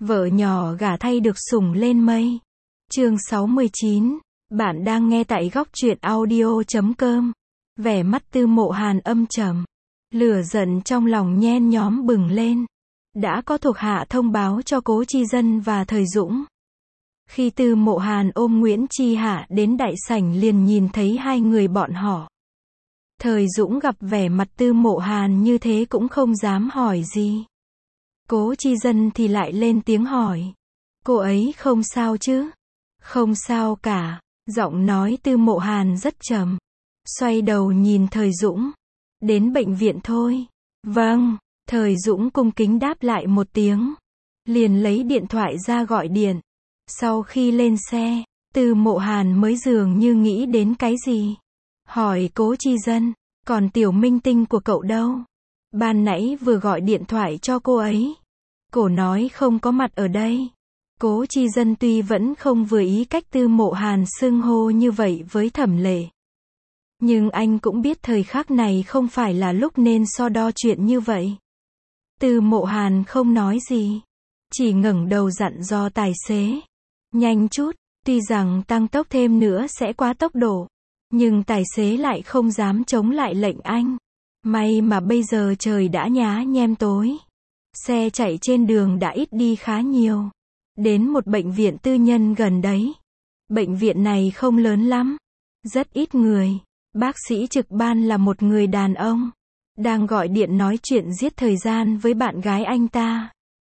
Vợ nhỏ gả thay được sủng lên mây. Chương 69. Bạn đang nghe tại góc truyện audio.com. Vẻ mắt Tư Mộ Hàn âm trầm. Lửa giận trong lòng nhen nhóm bừng lên. Đã có thuộc hạ thông báo cho Cố Chi Dân và Thời Dũng. Khi Tư Mộ Hàn ôm Nguyễn Chi Hạ đến đại sảnh liền nhìn thấy hai người bọn họ. Thời Dũng gặp vẻ mặt Tư Mộ Hàn như thế cũng không dám hỏi gì. Cố Chi Dân thì lại lên tiếng hỏi. Cô ấy không sao chứ? Không sao cả. Giọng nói Tư Mộ Hàn rất trầm. Xoay đầu nhìn Thời Dũng. Đến bệnh viện thôi. Vâng. Thời Dũng cung kính đáp lại một tiếng. Liền lấy điện thoại ra gọi điện. Sau khi lên xe, Tư Mộ Hàn mới dường như nghĩ đến cái gì. Hỏi Cố Chi Dân, còn Tiểu Minh Tinh của cậu đâu? Ban nãy vừa gọi điện thoại cho cô ấy. Cô nói không có mặt ở đây. Cố Chi Dân tuy vẫn không vừa ý cách Tư Mộ Hàn xưng hô như vậy với Thẩm Lệ. Nhưng anh cũng biết thời khắc này không phải là lúc nên so đo chuyện như vậy. Tư Mộ Hàn không nói gì. Chỉ ngẩng đầu dặn dò tài xế. Nhanh chút, tuy rằng tăng tốc thêm nữa sẽ quá tốc độ. Nhưng tài xế lại không dám chống lại lệnh anh. May mà bây giờ trời đã nhá nhem tối. Xe chạy trên đường đã ít đi khá nhiều. Đến một bệnh viện tư nhân gần đấy. Bệnh viện này không lớn lắm. Rất ít người. Bác sĩ trực ban là một người đàn ông. Đang gọi điện nói chuyện giết thời gian với bạn gái anh ta.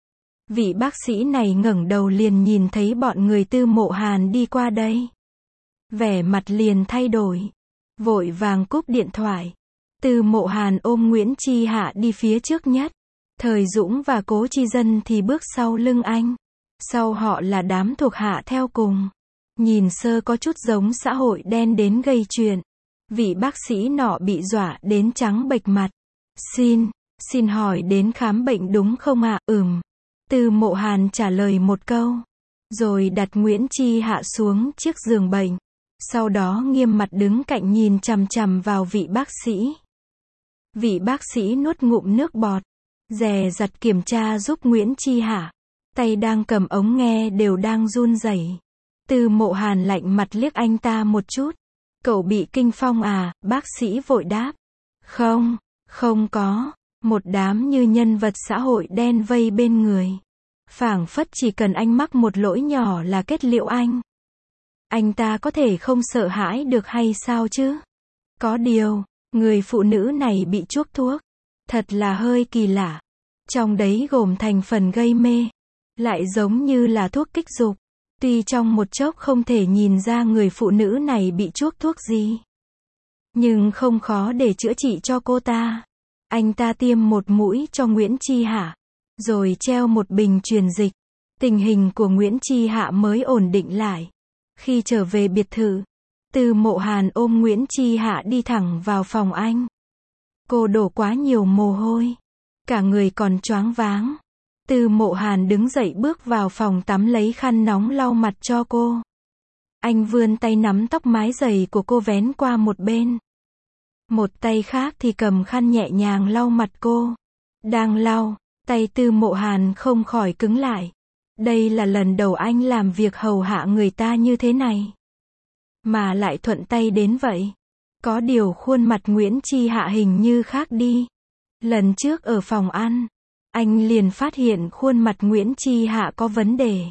Vị bác sĩ này ngẩng đầu liền nhìn thấy bọn người Tư Mộ Hàn đi qua đây. Vẻ mặt liền thay đổi. Vội vàng cúp điện thoại. Tư Mộ Hàn ôm Nguyễn Chi Hạ đi phía trước nhất. Thời Dũng và Cố Chi Dân thì bước sau lưng anh. Sau họ là đám thuộc hạ theo cùng. Nhìn sơ có chút giống xã hội đen đến gây chuyện. Vị bác sĩ nọ bị dọa đến trắng bệch mặt. Xin hỏi đến khám bệnh đúng không ạ? Tư Mộ Hàn trả lời một câu. Rồi đặt Nguyễn Chi Hạ xuống chiếc giường bệnh. Sau đó nghiêm mặt đứng cạnh nhìn chằm chằm vào vị bác sĩ. Vị bác sĩ nuốt ngụm nước bọt. Dè dặt kiểm tra giúp Nguyễn Chi Hạ. Tay đang cầm ống nghe đều đang run rẩy. Tư Mộ Hàn lạnh mặt liếc anh ta một chút. Cậu bị kinh phong à? Bác sĩ vội đáp. Không có. Một đám như nhân vật xã hội đen vây bên người. Phảng phất chỉ cần anh mắc một lỗi nhỏ là kết liễu anh. Anh ta có thể không sợ hãi được hay sao chứ? Có điều, người phụ nữ này bị chuốc thuốc. Thật là hơi kỳ lạ. Trong đấy gồm thành phần gây mê. Lại giống như là thuốc kích dục. Tuy trong một chốc không thể nhìn ra người phụ nữ này bị chuốc thuốc gì. Nhưng không khó để chữa trị cho cô ta. Anh ta tiêm một mũi cho Nguyễn Chi Hạ. Rồi treo một bình truyền dịch. Tình hình của Nguyễn Chi Hạ mới ổn định lại. Khi trở về biệt thự, Tư Mộ Hàn ôm Nguyễn Chi Hạ đi thẳng vào phòng anh. Cô đổ quá nhiều mồ hôi. Cả người còn choáng váng. Tư Mộ Hàn đứng dậy bước vào phòng tắm lấy khăn nóng lau mặt cho cô. Anh vươn tay nắm tóc mái dày của cô vén qua một bên. Một tay khác thì cầm khăn nhẹ nhàng lau mặt cô. Đang lau, tay Tư Mộ Hàn không khỏi cứng lại. Đây là lần đầu anh làm việc hầu hạ người ta như thế này. Mà lại thuận tay đến vậy. Có điều khuôn mặt Nguyễn Chi Hạ hình như khác đi. Lần trước ở phòng ăn, anh liền phát hiện khuôn mặt Nguyễn Chi Hạ có vấn đề.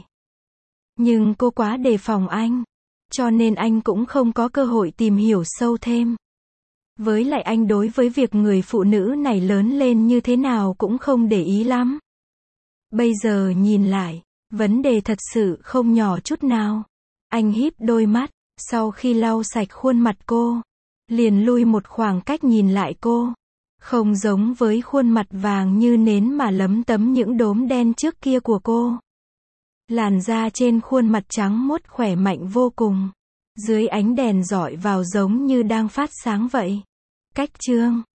Nhưng cô quá đề phòng anh. Cho nên anh cũng không có cơ hội tìm hiểu sâu thêm. Với lại anh đối với việc người phụ nữ này lớn lên như thế nào cũng không để ý lắm. Bây giờ nhìn lại, vấn đề thật sự không nhỏ chút nào. Anh híp đôi mắt, sau khi lau sạch khuôn mặt cô, liền lui một khoảng cách nhìn lại cô. Không giống với khuôn mặt vàng như nến mà lấm tấm những đốm đen trước kia của cô. Làn da trên khuôn mặt trắng muốt khỏe mạnh vô cùng. Dưới ánh đèn rọi vào giống như đang phát sáng vậy. Cách trương,